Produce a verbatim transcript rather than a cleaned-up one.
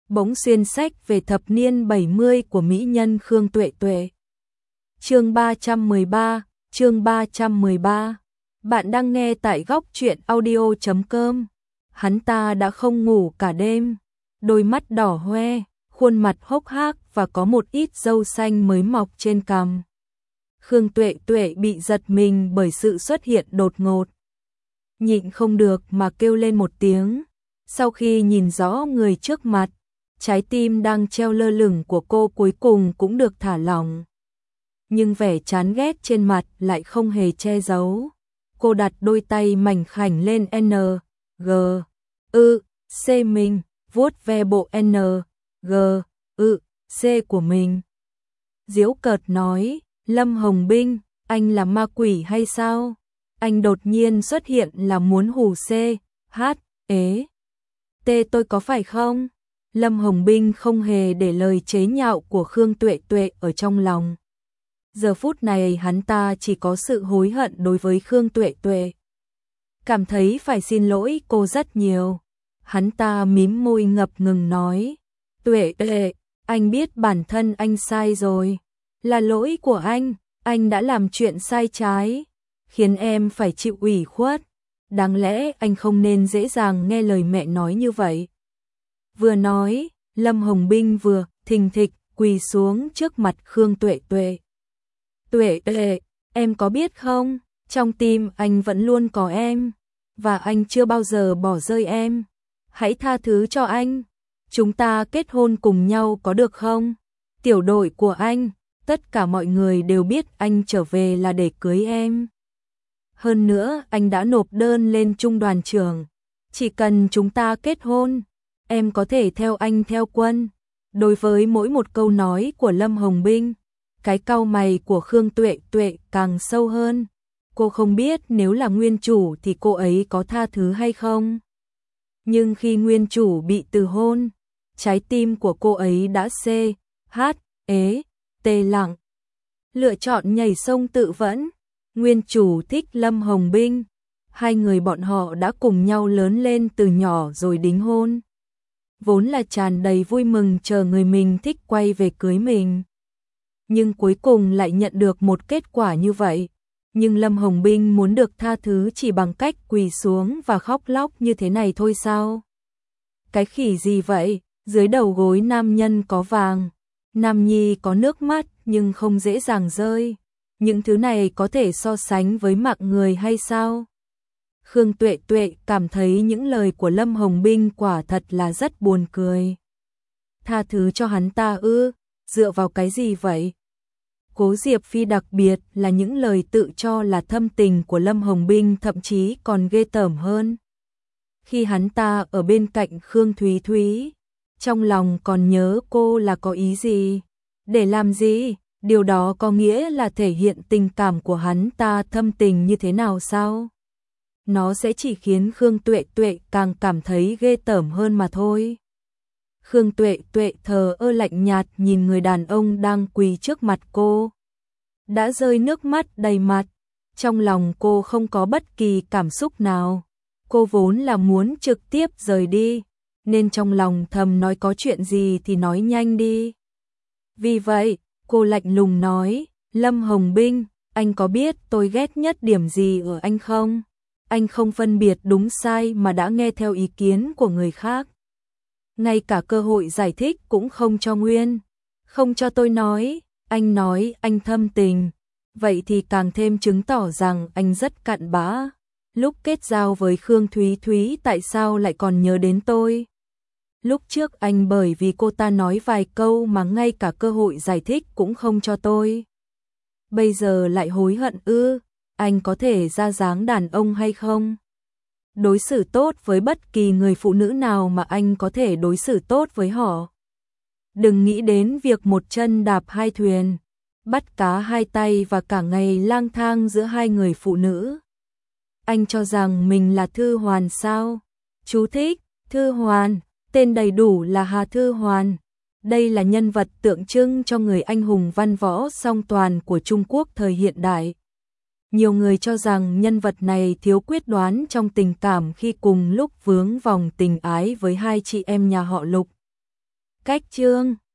bỗng xuyên sách về thập niên bảy mươi của mỹ nhân Khương Tuệ Tuệ. Chương ba trăm mười ba, chương ba trăm mười ba. Bạn đang nghe tại góc truyện audio chấm com. Hắn ta đã không ngủ cả đêm, đôi mắt đỏ hoe, khuôn mặt hốc hác và có một ít râu xanh mới mọc trên cằm. Khương Tuệ Tuệ bị giật mình bởi sự xuất hiện đột ngột. Nhịn không được mà kêu lên một tiếng. Sau khi nhìn rõ người trước mặt, trái tim đang treo lơ lửng của cô cuối cùng cũng được thả lỏng. Nhưng vẻ chán ghét trên mặt lại không hề che giấu. Cô đặt đôi tay mảnh khảnh lên N, G, ư, C mình, vuốt ve bộ N, G, ư, C của mình. Giễu cợt nói, Lâm Hồng Binh, anh là ma quỷ hay sao? Anh đột nhiên xuất hiện là muốn hù C, H, ế. T tôi có phải không? Lâm Hồng Binh không hề để lời chế nhạo của Khương Tuệ Tuệ ở trong lòng. Giờ phút này hắn ta chỉ có sự hối hận đối với Khương Tuệ Tuệ. Cảm thấy phải xin lỗi cô rất nhiều. Hắn ta mím môi ngập ngừng nói, Tuệ Tuệ, anh biết bản thân anh sai rồi. Là lỗi của anh, anh đã làm chuyện sai trái, khiến em phải chịu ủy khuất. Đáng lẽ anh không nên dễ dàng nghe lời mẹ nói như vậy. Vừa nói, Lâm Hồng Binh vừa thình thịch quỳ xuống trước mặt Khương Tuệ Tuệ. Tuệ Tuệ, em có biết không, trong tim anh vẫn luôn có em, và anh chưa bao giờ bỏ rơi em. Hãy tha thứ cho anh, chúng ta kết hôn cùng nhau có được không? Tiểu đội của anh, tất cả mọi người đều biết anh trở về là để cưới em. Hơn nữa, anh đã nộp đơn lên trung đoàn trưởng. Chỉ cần chúng ta kết hôn, em có thể theo anh theo quân. Đối với mỗi một câu nói của Lâm Hồng Binh, cái cau mày của Khương Tuệ Tuệ càng sâu hơn. Cô không biết nếu là nguyên chủ thì cô ấy có tha thứ hay không. Nhưng khi nguyên chủ bị từ hôn, trái tim của cô ấy đã C, H, ế, T lặng. Lựa chọn nhảy sông tự vẫn. Nguyên chủ thích Lâm Hồng Binh. Hai người bọn họ đã cùng nhau lớn lên từ nhỏ rồi đính hôn. Vốn là tràn đầy vui mừng chờ người mình thích quay về cưới mình. Nhưng cuối cùng lại nhận được một kết quả như vậy. Nhưng Lâm Hồng Binh muốn được tha thứ chỉ bằng cách quỳ xuống và khóc lóc như thế này thôi sao? Cái khỉ gì vậy? Dưới đầu gối nam nhân có vàng, nam nhi có nước mắt nhưng không dễ dàng rơi. Những thứ này có thể so sánh với mạng người hay sao? Khương Tuệ Tuệ cảm thấy những lời của Lâm Hồng Binh quả thật là rất buồn cười. Tha thứ cho hắn ta ư? Dựa vào cái gì vậy? Cố Diệp Phi đặc biệt là những lời tự cho là thâm tình của Lâm Hồng Binh thậm chí còn ghê tởm hơn. Khi hắn ta ở bên cạnh Khương Thúy Thúy, trong lòng còn nhớ cô là có ý gì? Để làm gì? Điều đó có nghĩa là thể hiện tình cảm của hắn ta thâm tình như thế nào sao? Nó sẽ chỉ khiến Khương Tuệ Tuệ càng cảm thấy ghê tởm hơn mà thôi. Khương Tuệ Tuệ thờ ơ lạnh nhạt nhìn người đàn ông đang quỳ trước mặt cô. Đã rơi nước mắt đầy mặt. Trong lòng cô không có bất kỳ cảm xúc nào. Cô vốn là muốn trực tiếp rời đi, nên trong lòng thầm nói có chuyện gì thì nói nhanh đi. Vì vậy, cô lạnh lùng nói, Lâm Hồng Binh, anh có biết tôi ghét nhất điểm gì ở anh không? Anh không phân biệt đúng sai mà đã nghe theo ý kiến của người khác. Ngay cả cơ hội giải thích cũng không cho Nguyên. Không cho tôi nói, anh nói anh thâm tình. Vậy thì càng thêm chứng tỏ rằng anh rất cặn bã. Lúc kết giao với Khương Thúy Thúy tại sao lại còn nhớ đến tôi? Lúc trước anh bởi vì cô ta nói vài câu mà ngay cả cơ hội giải thích cũng không cho tôi. Bây giờ lại hối hận ư? Anh có thể ra dáng đàn ông hay không? Đối xử tốt với bất kỳ người phụ nữ nào mà anh có thể đối xử tốt với họ. Đừng nghĩ đến việc một chân đạp hai thuyền, bắt cá hai tay và cả ngày lang thang giữa hai người phụ nữ. Anh cho rằng mình là Thư Hoàn sao? Chú thích, Thư Hoàn, tên đầy đủ là Hà Thư Hoàn. Đây là nhân vật tượng trưng cho người anh hùng văn võ song toàn của Trung Quốc thời hiện đại. Nhiều người cho rằng nhân vật này thiếu quyết đoán trong tình cảm khi cùng lúc vướng vòng tình ái với hai chị em nhà họ Lục. cách chương